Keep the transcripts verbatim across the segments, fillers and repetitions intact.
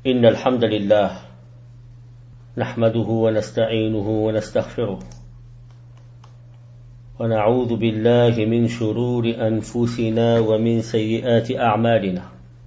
إن الحمد لله نحمده ونستعينه ونستغفره ونعوذ بالله من شرور أنفسنا ومن سيئات أعمالنا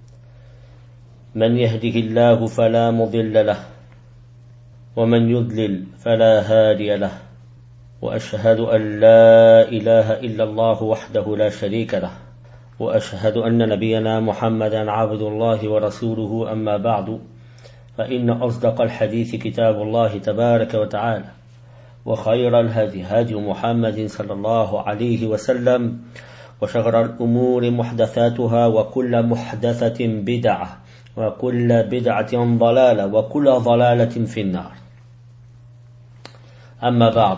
من يهده الله فلا مضل له ومن يضلل فلا هادي له وأشهد أن لا إله إلا الله وحده لا شريك له وأشهد أن نبينا محمدا عبد الله ورسوله أما بعد فإن أصدق الحديث كتاب الله تبارك وتعالى وخير الهدي هدي محمد صلى الله عليه وسلم وشر الأمور محدثاتها وكل محدثة بدعة وكل بدعة ضلالة وكل ضلالة في النار. أما بعد.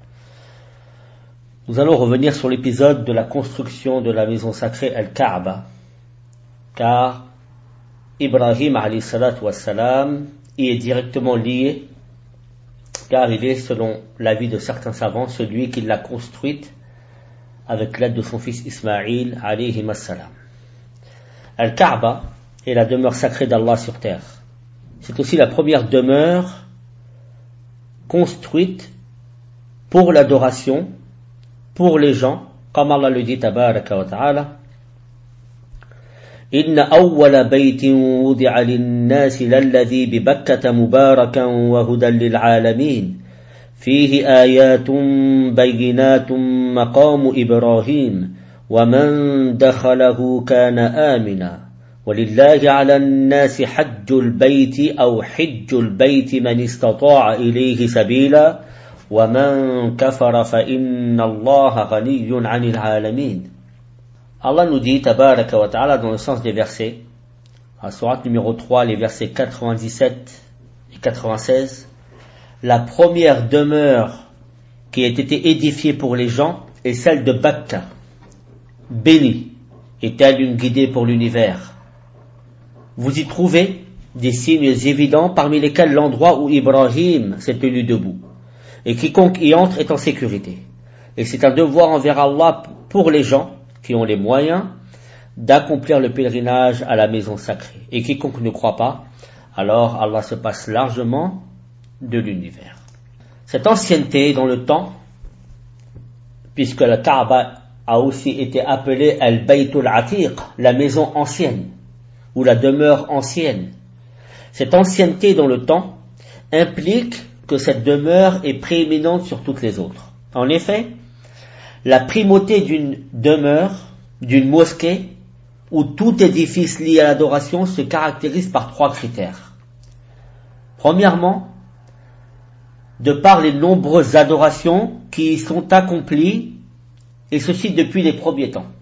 Nous allons revenir sur l'épisode de la construction de la maison sacrée Al-Kaaba, car Ibrahim alayhi salatu wassalam y est directement lié, car il est, selon l'avis de certains savants, celui qui l'a construite avec l'aide de son fils Ismaïl alayhi salam. Al-Kaaba est la demeure sacrée d'Allah sur terre. C'est aussi la première demeure construite pour l'adoration, pour les gens, comme Allah le dit tabaraka wa ta'ala, Inna awwala baytin wudi'a lin-nasi lalladhi bi Bakkata mubarakan wa hudan lil-alamin fihi ayatun bayyinatun maqamu Ibrahim wa man dakhalahu kana amina ولله على الناس حج البيت أو حج البيت من استطاع إليه سبيلا وَمَنْ كَفَرَ فَإِنَّ اللَّهَ غَنِيٌّ عَنِ الْعَالَمِينَ. Allah nous dit, tabaraka wa ta'ala, dans le sens des versets, à sourate numéro trois, les versets quatre-vingt-dix-sept et quatre-vingt-seize, la première demeure qui a été édifiée pour les gens est celle de Bakka, bénie, est-elle une guidée pour l'univers. Vous y trouvez des signes évidents, parmi lesquels l'endroit où Ibrahim s'est tenu debout. Et quiconque y entre est en sécurité. Et c'est un devoir envers Allah pour les gens qui ont les moyens d'accomplir le pèlerinage à la maison sacrée. Et quiconque ne croit pas, alors Allah se passe largement de l'univers. Cette ancienneté dans le temps, puisque la Kaaba a aussi été appelée Al-Baytul Atiq, la maison ancienne, ou la demeure ancienne. Cette ancienneté dans le temps implique que cette demeure est prééminente sur toutes les autres. En effet, la primauté d'une demeure, d'une mosquée, ou tout édifice lié à l'adoration se caractérise par trois critères. Premièrement, de par les nombreuses adorations qui y sont accomplies, et ceci depuis les premiers temps.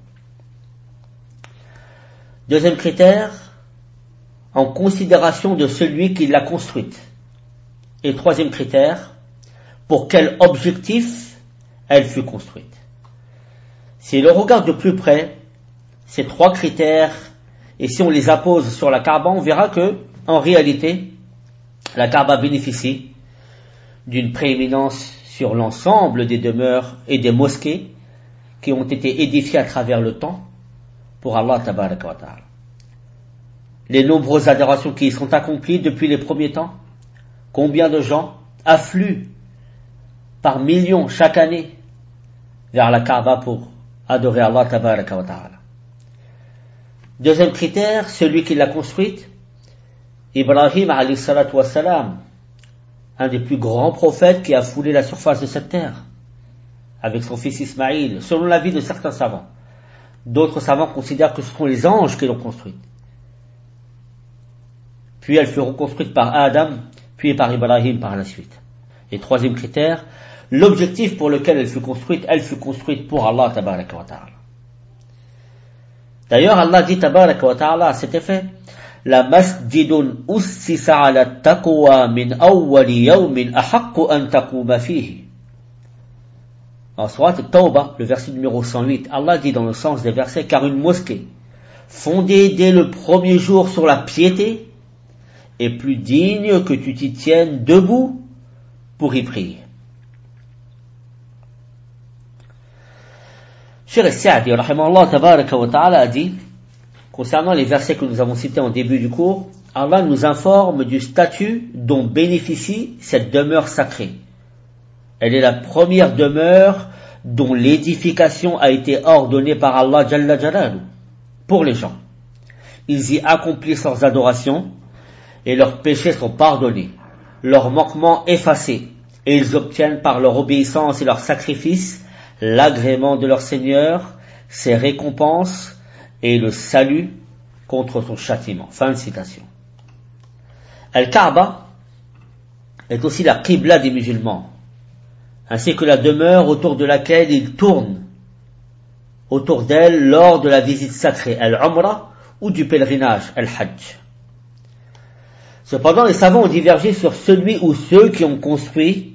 Deuxième critère, en considération de celui qui l'a construite. Et troisième critère, pour quel objectif elle fut construite. Si l'on regarde de plus près ces trois critères, et si on les appose sur la Kaaba, on verra que, en réalité, la Kaaba bénéficie d'une prééminence sur l'ensemble des demeures et des mosquées qui ont été édifiées à travers le temps pour Allah tabaraka wa ta'ala. Les nombreuses adorations qui y sont accomplies depuis les premiers temps. Combien de gens affluent par millions chaque année vers la Kaaba pour adorer Allah tabaraka wa ta'ala. Deuxième critère, celui qui l'a construite, Ibrahim alayhi salatu wassalam, un des plus grands prophètes qui a foulé la surface de cette terre, avec son fils Ismaïl, selon l'avis de certains savants. D'autres savants considèrent que ce sont les anges qui l'ont construite. Puis elle fut reconstruite par Adam, puis par Ibrahim par la suite. Et troisième critère, l'objectif pour lequel elle fut construite, elle fut construite pour Allah tabaraka wa ta'ala. D'ailleurs, Allah dit tabaraka wa ta'ala à cet effet, la masjidun ussisa ala taqwa min awwali yawmin ahaqqu an taquma fihi. En surat Tawbah, le verset numéro cent huit, Allah dit dans le sens des versets, car une mosquée fondée dès le premier jour sur la piété est plus digne que tu t'y tiennes debout pour y prier. Cheikh Al-Sa'di, rahimahullah tabaraka wa ta'ala, a dit, concernant les versets que nous avons cités en début du cours, Allah nous informe du statut dont bénéficie cette demeure sacrée. Elle est la première demeure dont l'édification a été ordonnée par Allah Jalla Jalaluhu pour les gens. Ils y accomplissent leurs adorations et leurs péchés sont pardonnés, leurs manquements effacés, et ils obtiennent par leur obéissance et leur sacrifice l'agrément de leur Seigneur, ses récompenses et le salut contre son châtiment. Fin de citation. Al-Kaaba est aussi la qibla des musulmans, ainsi que la demeure autour de laquelle ils tournent autour d'elle lors de la visite sacrée, Al-Umrah, ou du pèlerinage, Al-Hajj. Cependant, les savants ont divergé sur celui ou ceux qui ont construit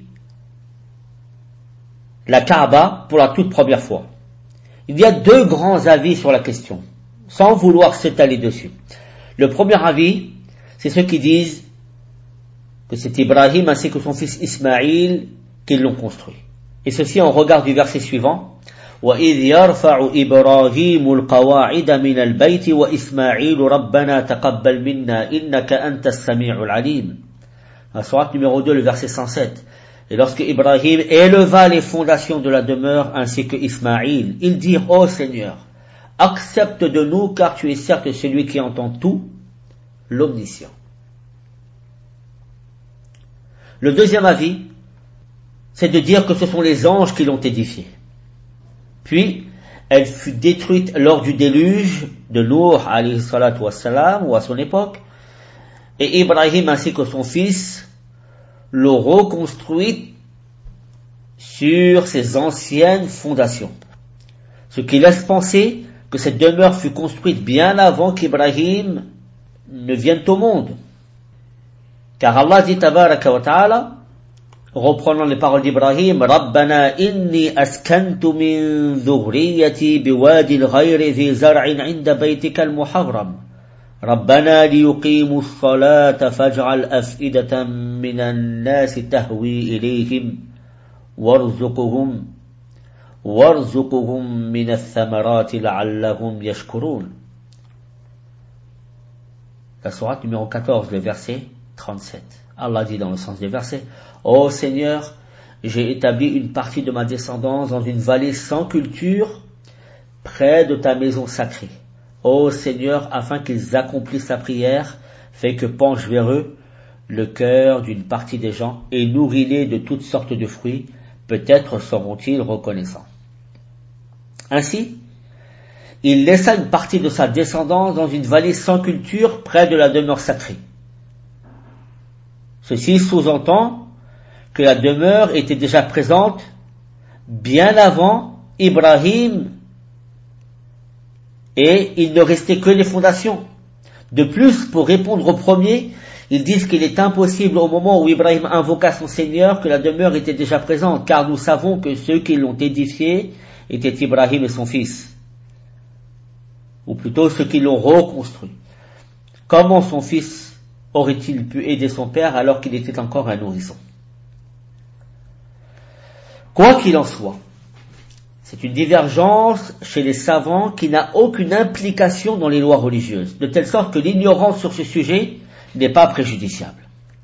la Kaaba pour la toute première fois. Il y a deux grands avis sur la question, sans vouloir s'étaler dessus. Le premier avis, c'est ceux qui disent que c'est Ibrahim ainsi que son fils Ismaïl qui l'ont construit. Et ceci en regard du verset suivant. وَإِذْ يَرْفَعُ إِبْرَاهِيمُ الْقَوَاعِدَ مِنَ الْبَيْتِ وَإِسْمَاعِيلُ رَبَّنَا تَقَبَّلْ مِنَّا إِنَّكَ أَنْتَ السَّمِيعُ الْعَلِيمُ. La sourate numéro deux, le verset cent sept. Et lorsque Ibrahim éleva les fondations de la demeure ainsi que Ismaïl, ils dirent: Ô Seigneur, accepte de nous car tu es certes celui qui entend tout, l'omniscient. Le deuxième avis, c'est de dire que ce sont les anges qui l'ont édifiée. Puis, elle fut détruite lors du déluge de Nuh, alayhi salatu wassalam, ou à son époque, et Ibrahim ainsi que son fils l'ont reconstruite sur ses anciennes fondations. Ce qui laisse penser que cette demeure fut construite bien avant qu'Ibrahim ne vienne au monde. Car Allah dit tabaraka wa ta'ala, reprenant les paroles d'Ibrahim, Rabbana inni askantu min dhurriyyati biwadin ghayri dhi zar'in 'inda baytika al-muharram. Rabbana liyuqimu as-salata faj'al af'idatan minan nasi tahwi ilayhim warzuqhum warzuqhum min ath-thamarati la'allahum yashkurun. La sourate numéro quatorze, le verset trente-sept. Allah dit dans le sens des versets: Ô Seigneur, j'ai établi une partie de ma descendance dans une vallée sans culture, près de ta maison sacrée. Ô Seigneur, afin qu'ils accomplissent la prière, fais que penche vers eux le cœur d'une partie des gens et nourris-les de toutes sortes de fruits, peut-être seront-ils reconnaissants. Ainsi, il laissa une partie de sa descendance dans une vallée sans culture, près de la demeure sacrée. Ceci sous-entend que la demeure était déjà présente bien avant Ibrahim et il ne restait que les fondations. De plus, pour répondre au premier, ils disent qu'il est impossible au moment où Ibrahim invoqua son Seigneur que la demeure était déjà présente, car nous savons que ceux qui l'ont édifiée étaient Ibrahim et son fils, ou plutôt ceux qui l'ont reconstruit. Comment son fils aurait-il pu aider son père alors qu'il était encore un nourrisson? Quoi qu'il en soit, c'est une divergence chez les savants qui n'a aucune implication dans les lois religieuses, de telle sorte que l'ignorance sur ce sujet n'est pas préjudiciable.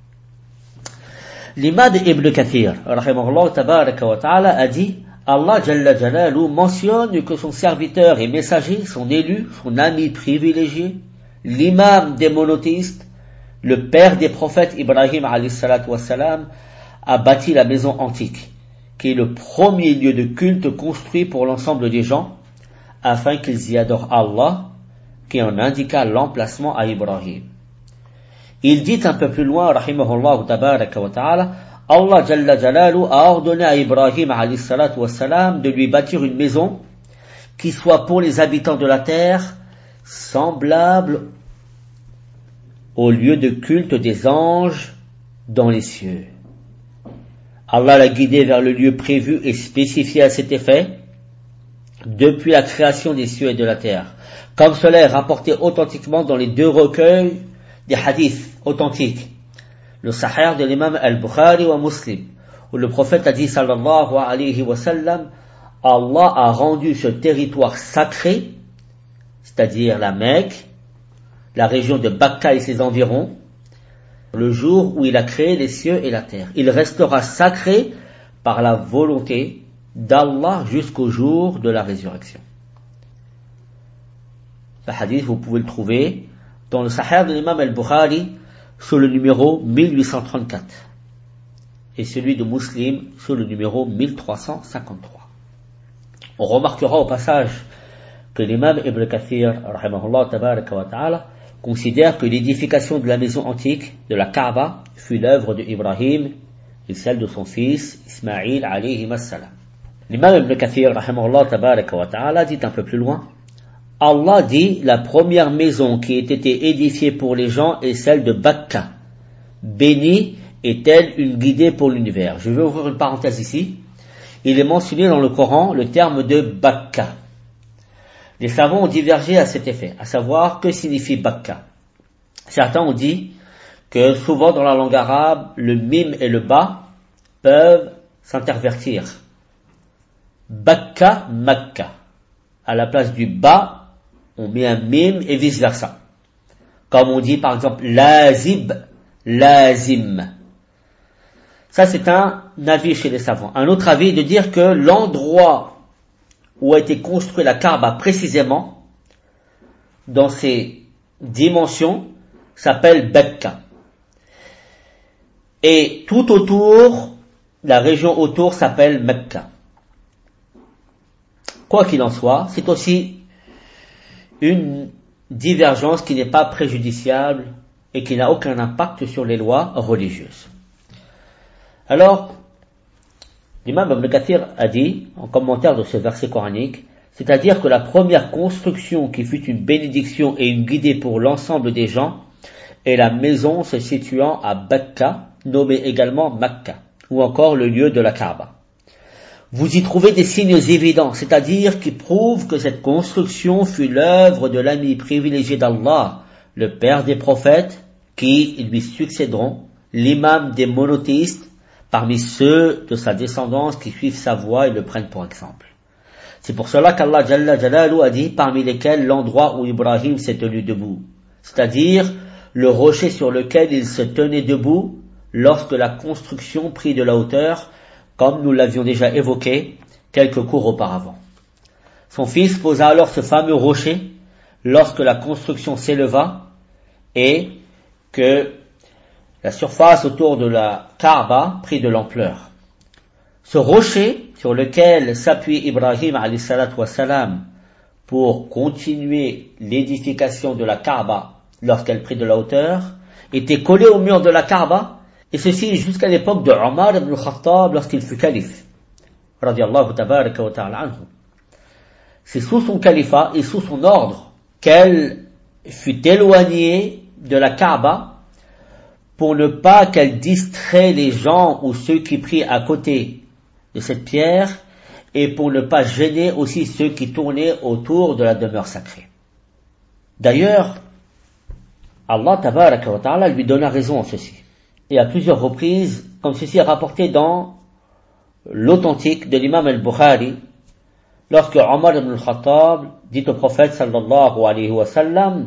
L'imam Ibn Kathir, rahimahullah tabaraka wa ta'ala, a dit: Allah Jalla Jalaluhu mentionne que son serviteur et messager, son élu, son ami privilégié, l'imam des monothéistes, le père des prophètes Ibrahim alayhi salatu wassalam, a bâti la maison antique, qui est le premier lieu de culte construit pour l'ensemble des gens, afin qu'ils y adorent Allah, qui en indiqua l'emplacement à Ibrahim. Il dit un peu plus loin, rahimahullah tabaraka wa ta'ala, Allah Jalla Jalaluhu a ordonné à Ibrahim alayhi salatu wassalam de lui bâtir une maison qui soit pour les habitants de la terre semblable au lieu de culte des anges dans les cieux. Allah l'a guidé vers le lieu prévu et spécifié à cet effet depuis la création des cieux et de la terre, comme cela est rapporté authentiquement dans les deux recueils des hadiths authentiques, le Sahih de l'imam al-Bukhari wa Muslim, où le prophète a dit sallallahu alayhi wa sallam: Allah a rendu ce territoire sacré, c'est-à-dire la Mecque, la région de Bakka et ses environs, le jour où il a créé les cieux et la terre. Il restera sacré par la volonté d'Allah jusqu'au jour de la résurrection. Ce hadith, vous pouvez le trouver dans le Sahih de l'imam al-Bukhari sur le numéro mille huit cent trente-quatre et celui de Muslim sur le numéro mille trois cent cinquante-trois. On remarquera au passage que l'imam Ibn Kathir, rahimahullah tabaraka wa ta'ala, considère que l'édification de la maison antique de la Kaaba fut l'œuvre de Ibrahim et celle de son fils Ismaïl alayhi salam. L'imam Ibn Kathir, rahimahullah tabaraka wa ta'ala, dit un peu plus loin: Allah dit, la première maison qui ait été édifiée pour les gens est celle de Bakka. Bénie est-elle une guidée pour l'univers. Je vais ouvrir une parenthèse ici. Il est mentionné dans le Coran le terme de Bakka. Les savants ont divergé à cet effet, à savoir que signifie Bakka. Certains ont dit que souvent dans la langue arabe, le mim et le ba peuvent s'intervertir. Bakka, Makka. À la place du ba, on met un mim et vice versa. Comme on dit par exemple lazib, lazim. Ça c'est un avis chez les savants. Un autre avis est de dire que l'endroit où a été construit la Kaaba précisément, dans ses dimensions, s'appelle Bakka. Et tout autour, la région autour s'appelle Mecca. Quoi qu'il en soit, c'est aussi une divergence qui n'est pas préjudiciable et qui n'a aucun impact sur les lois religieuses. Alors, l'imam Ibn Kathir a dit, en commentaire de ce verset coranique, c'est-à-dire que la première construction qui fut une bénédiction et une guidée pour l'ensemble des gens est la maison se situant à Bakka, nommée également Makka, ou encore le lieu de la Kaaba. Vous y trouvez des signes évidents, c'est-à-dire qui prouvent que cette construction fut l'œuvre de l'ami privilégié d'Allah, le père des prophètes, qui lui succéderont, l'imam des monothéistes, parmi ceux de sa descendance qui suivent sa voie et le prennent pour exemple. C'est pour cela qu'Allah Jalla Jalalu a dit, parmi lesquels l'endroit où Ibrahim s'est tenu debout, c'est-à-dire le rocher sur lequel il se tenait debout lorsque la construction prit de la hauteur, comme nous l'avions déjà évoqué quelques cours auparavant. Son fils posa alors ce fameux rocher lorsque la construction s'éleva et que la surface autour de la Kaaba prit de l'ampleur. Ce rocher sur lequel s'appuie Ibrahim alayhi salatu wassalam pour continuer l'édification de la Kaaba lorsqu'elle prit de la hauteur était collé au mur de la Kaaba, et ceci jusqu'à l'époque de Omar ibn Khattab lorsqu'il fut calife. Radiallahu tabaraka wa ta'ala anhu. C'est sous son califat et sous son ordre qu'elle fut éloignée de la Kaaba pour ne pas qu'elle distrait les gens ou ceux qui prient à côté de cette pierre et pour ne pas gêner aussi ceux qui tournaient autour de la demeure sacrée. D'ailleurs, Allah tabaraka wa ta'ala lui donna raison en ceci. Et à plusieurs reprises, comme ceci est rapporté dans l'authentique de l'imam al-Bukhari, lorsque Omar ibn al-Khattab dit au prophète sallallahu alayhi wa sallam,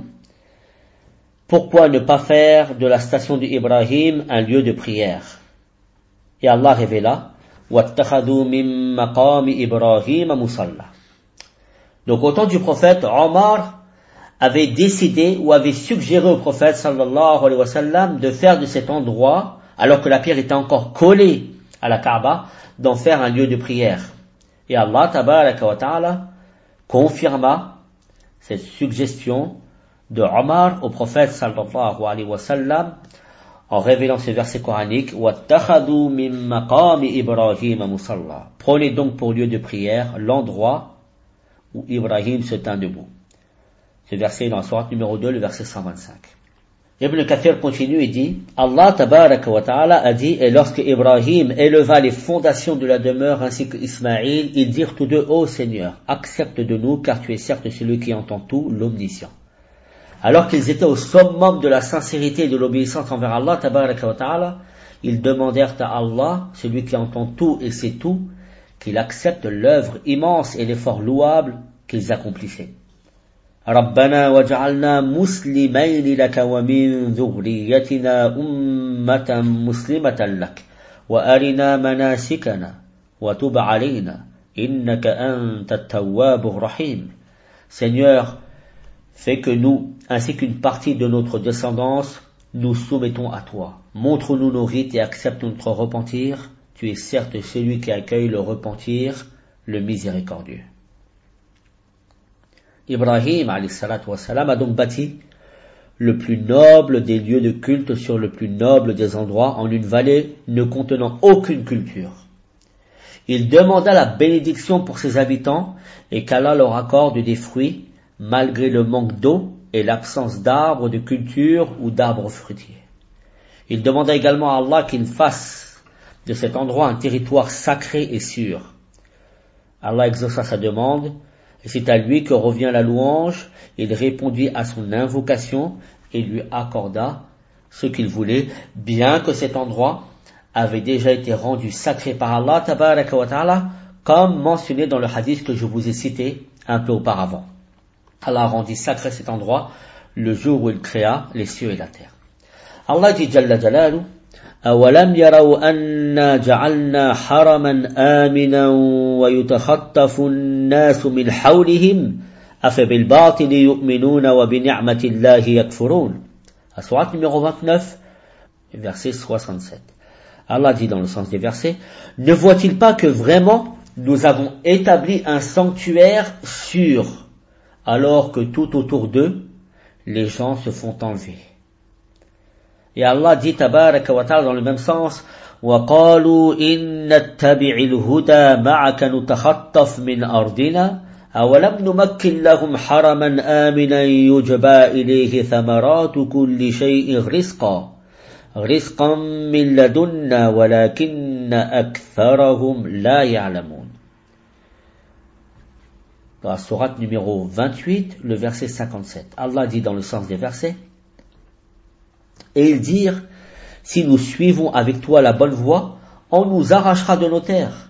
pourquoi ne pas faire de la station d'Ibrahim un lieu de prière? Et Allah révéla, وَاتَّخَذُوا مِن مَقَامِ إِبْرَاهِيمَ مُصَلَّى. Donc au temps du prophète, Omar avait décidé ou avait suggéré au prophète sallallahu alayhi wa sallam de faire de cet endroit, alors que la pierre était encore collée à la Kaaba, d'en faire un lieu de prière. Et Allah tabaraka wa ta'ala confirma cette suggestion de Omar au prophète sallallahu alayhi wa sallam en révélant ce verset coranique وَاتَّخَذُوا مِن مَقَامِ إِبْرَاهِيمَ مُصَلَّى. Prenez donc pour lieu de prière l'endroit où Ibrahim se tint debout. Ce verset est dans la sourate numéro deux, le verset cent vingt-cinq. Ibn Kathir continue et dit, Allah tabaraka wa ta'ala a dit, et lorsque Ibrahim éleva les fondations de la demeure ainsi que Ismaïl, ils dirent tous deux, ô Seigneur, accepte de nous, car tu es certes celui qui entend tout, l'omniscient. Alors qu'ils étaient au summum de la sincérité et de l'obéissance envers Allah tabaraka wa ta'ala, ils demandèrent à Allah, celui qui entend tout et sait tout, qu'il accepte l'œuvre immense et l'effort louable qu'ils accomplissaient. ربنا وجعلنا مسلمين لك ومن ذريتنا أمة مسلمة لك وأرنا مناسكنا وتب علينا إنك أنت التواب الرحيم. Seigneur, fais que nous, ainsi qu'une partie de notre descendance, nous soumettons à toi. Montre-nous nos rites et accepte notre repentir. Tu es certes celui qui accueille le repentir, le miséricordieux. Ibrahim alayhi salatu wassalam a donc bâti le plus noble des lieux de culte sur le plus noble des endroits en une vallée ne contenant aucune culture. Il demanda la bénédiction pour ses habitants et qu'Allah leur accorde des fruits malgré le manque d'eau et l'absence d'arbres de culture ou d'arbres fruitiers. Il demanda également à Allah qu'il fasse de cet endroit un territoire sacré et sûr. Allah exauça sa demande. Et c'est à lui que revient la louange. Il répondit à son invocation et lui accorda ce qu'il voulait, bien que cet endroit avait déjà été rendu sacré par Allah tabaraka wa ta'ala, comme mentionné dans le hadith que je vous ai cité un peu auparavant. Allah rendit sacré cet endroit le jour où il créa les cieux et la terre. Allah dit Jalla Jalalu, أولم يروا أنا جعلنا حرما آمنا ويتخطف الناس من حولهم أفبالباطل يؤمنون وبنعمة الله يكفرون. À Sourate numéro vingt-neuf, verset soixante-sept. Allah dit dans le sens des versets, ne voit-il pas que vraiment nous avons établi un sanctuaire sûr, alors que tout autour d'eux, les gens se font enlever. Et Allah dit tabaraka wa ta'ala dans le même sens, وَقَالُوا إِنَّ نَتَّبِعِ الْهُدَى مَعَكَ نُتَخَطَّفْ مِنْ أَرْضِنَا أَوَلَمْ نُمَكِّنْ لَهُمْ حَرَمًا آمِنًا يُجْبَى إِلَيْهِ ثَمَرَاتُ كُلِّ شَيْءٍ رِزْقًا رِزْقًا مِنْ لَدُنَّا وَلَكِنَّ أَكْثَرَهُمْ لَا يَعْلَمُونَ. Dans la sourate numéro vingt-huit, le verset cinquante-sept, Allah dit dans le sens des versets, et ils dirent, si nous suivons avec toi la bonne voie, on nous arrachera de nos terres.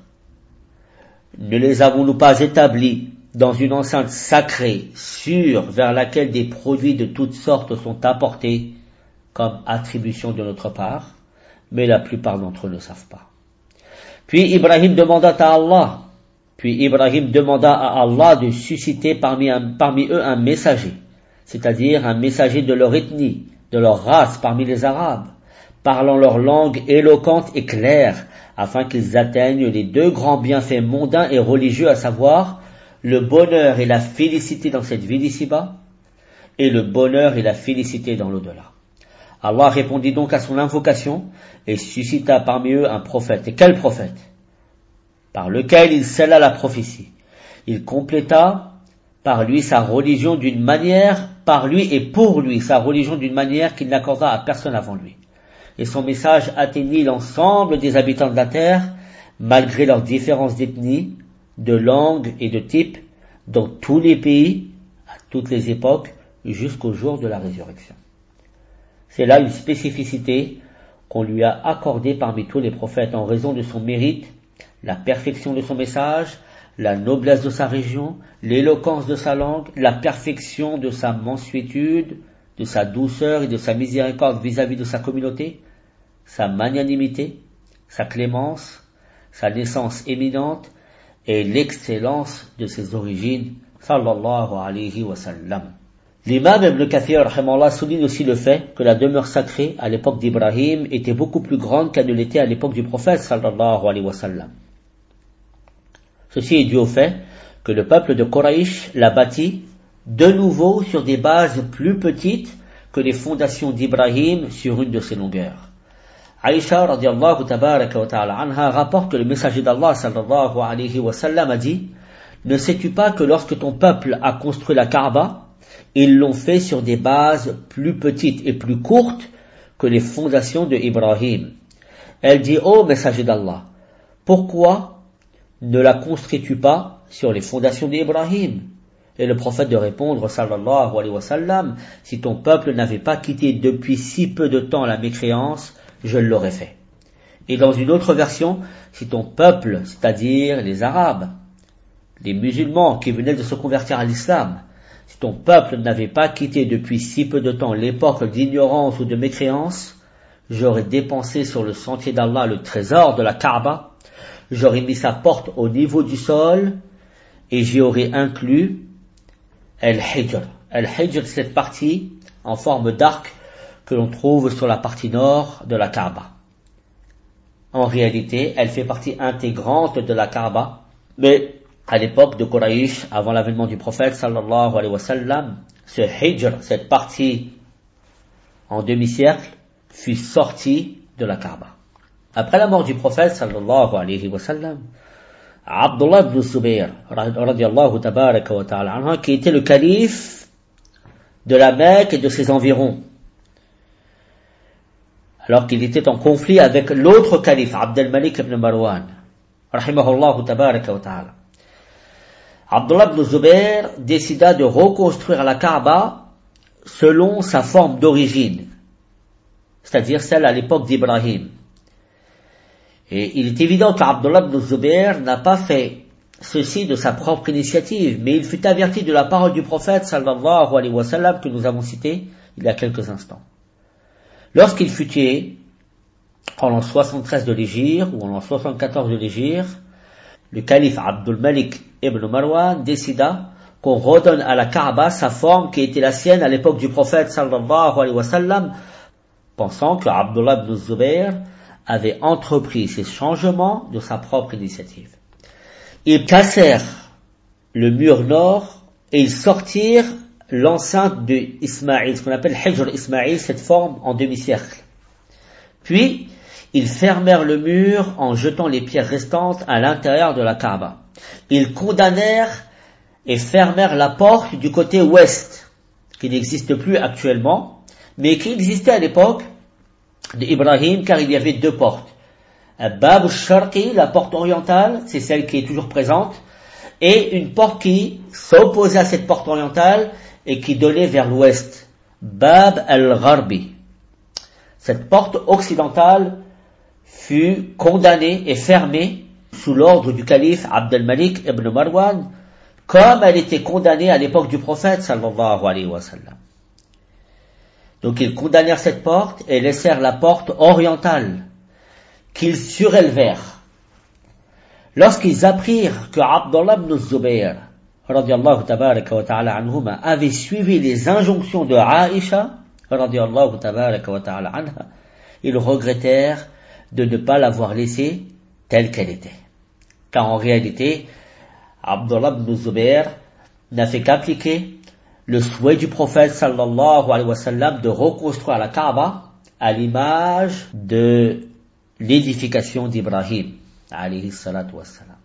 Ne les avons-nous pas établis dans une enceinte sacrée, sûre, vers laquelle des produits de toutes sortes sont apportés comme attribution de notre part, mais la plupart d'entre eux ne savent pas. Puis Ibrahim demanda à Allah, puis Ibrahim demanda à Allah de susciter parmi, un, parmi eux un messager, c'est-à-dire un messager de leur ethnie, de leur race parmi les Arabes, parlant leur langue éloquente et claire, afin qu'ils atteignent les deux grands bienfaits mondains et religieux, à savoir le bonheur et la félicité dans cette vie d'ici-bas, et le bonheur et la félicité dans l'au-delà. Allah répondit donc à son invocation et suscita parmi eux un prophète. Et quel prophète? Par lequel il scella la prophétie. Il compléta par lui sa religion d'une manière, par lui et pour lui sa religion d'une manière qu'il n'accorda à personne avant lui. Et son message atteignit l'ensemble des habitants de la terre, malgré leurs différences d'ethnie, de langue et de type, dans tous les pays, à toutes les époques, jusqu'au jour de la résurrection. C'est là une spécificité qu'on lui a accordée parmi tous les prophètes en raison de son mérite, la perfection de son message, la noblesse de sa région, l'éloquence de sa langue, la perfection de sa mansuétude, de sa douceur et de sa miséricorde vis-à-vis de sa communauté, sa magnanimité, sa clémence, sa naissance éminente et l'excellence de ses origines, sallallahu alayhi wa sallam. L'imam Ibn Kathir rahimallah souligne aussi le fait que la demeure sacrée à l'époque d'Ibrahim était beaucoup plus grande qu'elle ne l'était à l'époque du prophète sallallahu alayhi wa sallam. Ceci est dû au fait que le peuple de Quraysh l'a bâti de nouveau sur des bases plus petites que les fondations d'Ibrahim sur une de ses longueurs. Aïcha radiallahu tabaraka wa ta'ala anha rapporte que le messager d'Allah sallallahu alayhi wa sallam a dit: ne sais-tu pas que lorsque ton peuple a construit la Kaaba, ils l'ont fait sur des bases plus petites et plus courtes que les fondations de Ibrahim. Elle dit: ô messager d'Allah, pourquoi ne la construis-tu pas sur les fondations d'Ibrahim? Et le prophète de répondre, sallallahu alayhi wa sallam, si ton peuple n'avait pas quitté depuis si peu de temps la mécréance, je l'aurais fait. Et dans une autre version, si ton peuple, c'est-à-dire les Arabes, les musulmans qui venaient de se convertir à l'islam, si ton peuple n'avait pas quitté depuis si peu de temps l'époque d'ignorance ou de mécréance, j'aurais dépensé sur le sentier d'Allah le trésor de la Kaaba, j'aurais mis sa porte au niveau du sol et j'y aurais inclus Al-Hijr. Al-Hijr, c'est cette partie en forme d'arc que l'on trouve sur la partie nord de la Kaaba. En réalité, elle fait partie intégrante de la Kaaba, mais à l'époque de Quraysh, avant l'avènement du prophète sallallahu alayhi wa sallam, ce Hijr, cette partie en demi-cercle, fut sortie de la Kaaba. Après la mort du prophète sallallahu alayhi wa sallam, Abdullah ibn Zubayr, radiyallahu tabaraka wa ta'ala anhu, qui était le calife de la Mecque et de ses environs, alors qu'il était en conflit avec l'autre calife, Abd al-Malik ibn Marwan, rahimahullah tabaraka wa ta'ala. Abdullah ibn Zubayr décida de reconstruire la Kaaba selon sa forme d'origine, c'est-à-dire celle à l'époque d'Ibrahim. Et il est évident qu'Abdullah ibn Zubayr n'a pas fait ceci de sa propre initiative, mais il fut averti de la parole du prophète sallallahu alayhi wa sallam que nous avons cité il y a quelques instants. Lorsqu'il fut tué, en l'an soixante-treize de l'Hégire, ou en l'an soixante-quatorze de l'Hégire, le calife Abdul Malik ibn Marwan décida qu'on redonne à la Kaaba sa forme qui était la sienne à l'époque du prophète sallallahu alayhi wa sallam, pensant que Abdullah ibn Zubayr avait entrepris ces changements de sa propre initiative. Ils cassèrent le mur nord et ils sortirent l'enceinte de Ismaïl, ce qu'on appelle Hijr Ismaïl, cette forme en demi-cercle. Puis, ils fermèrent le mur en jetant les pierres restantes à l'intérieur de la Kaaba. Ils condamnèrent et fermèrent la porte du côté ouest, qui n'existe plus actuellement, mais qui existait à l'époque d'Ibrahim, car il y avait deux portes. Bab al-Sharqi, la porte orientale, c'est celle qui est toujours présente, et une porte qui s'opposait à cette porte orientale et qui donnait vers l'ouest. Bab al-Gharbi. Cette porte occidentale fut condamnée et fermée sous l'ordre du calife Abd al-Malik ibn Marwan, comme elle était condamnée à l'époque du prophète sallallahu alayhi wa sallam. Donc ils condamnèrent cette porte et laissèrent la porte orientale, qu'ils surélevèrent. Lorsqu'ils apprirent que Abdullah ibn Zubayr, radiyallahu tabaraka wa ta'ala anhuma, avait suivi les injonctions de Aïcha, radiyallahu tabaraka wa ta'ala anha, ils regrettèrent de ne pas l'avoir laissée telle qu'elle était. Car en réalité, Abdullah ibn Zubayr n'a fait qu'appliquer le souhait du prophète sallallahu alayhi wa sallam de reconstruire la Kaaba à l'image de l'édification d'Ibrahim alayhi salatu wassalam.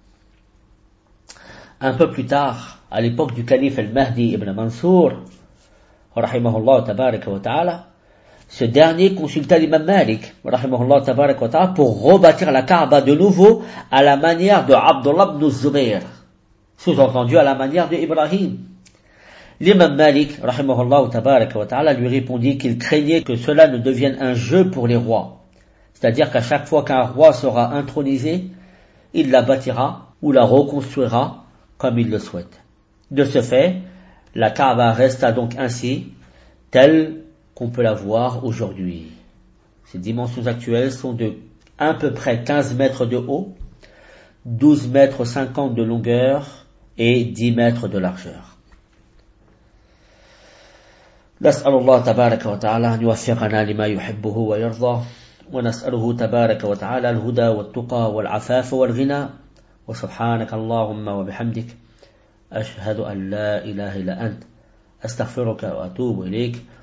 Un peu plus tard, à l'époque du calife al-Mahdi ibn Mansour, rahimahullah tabaraka wa ta'ala, ce dernier consulta l'imam Malik, rahimahullah tabaraka wa ta'ala, pour rebâtir la Kaaba de nouveau à la manière de Abdullah ibn Zubayr, sous-entendu à la manière de Ibrahim. L'imam Malik, rahimahullah tabaraka wa ta'ala, lui répondit qu'il craignait que cela ne devienne un jeu pour les rois. C'est-à-dire qu'à chaque fois qu'un roi sera intronisé, il la bâtira ou la reconstruira comme il le souhaite. De ce fait, la Kaaba resta donc ainsi, telle qu'on peut la voir aujourd'hui. Ses dimensions actuelles sont de à peu près quinze mètres de haut, douze mètres cinquante de longueur et dix mètres de largeur. نسأل الله تبارك وتعالى أن يوفقنا لما يحبه ويرضى ونسأله تبارك وتعالى الهدى والتقى والعفاف والغنى وسبحانك اللهم وبحمدك أشهد أن لا إله إلا أنت أستغفرك وأتوب إليك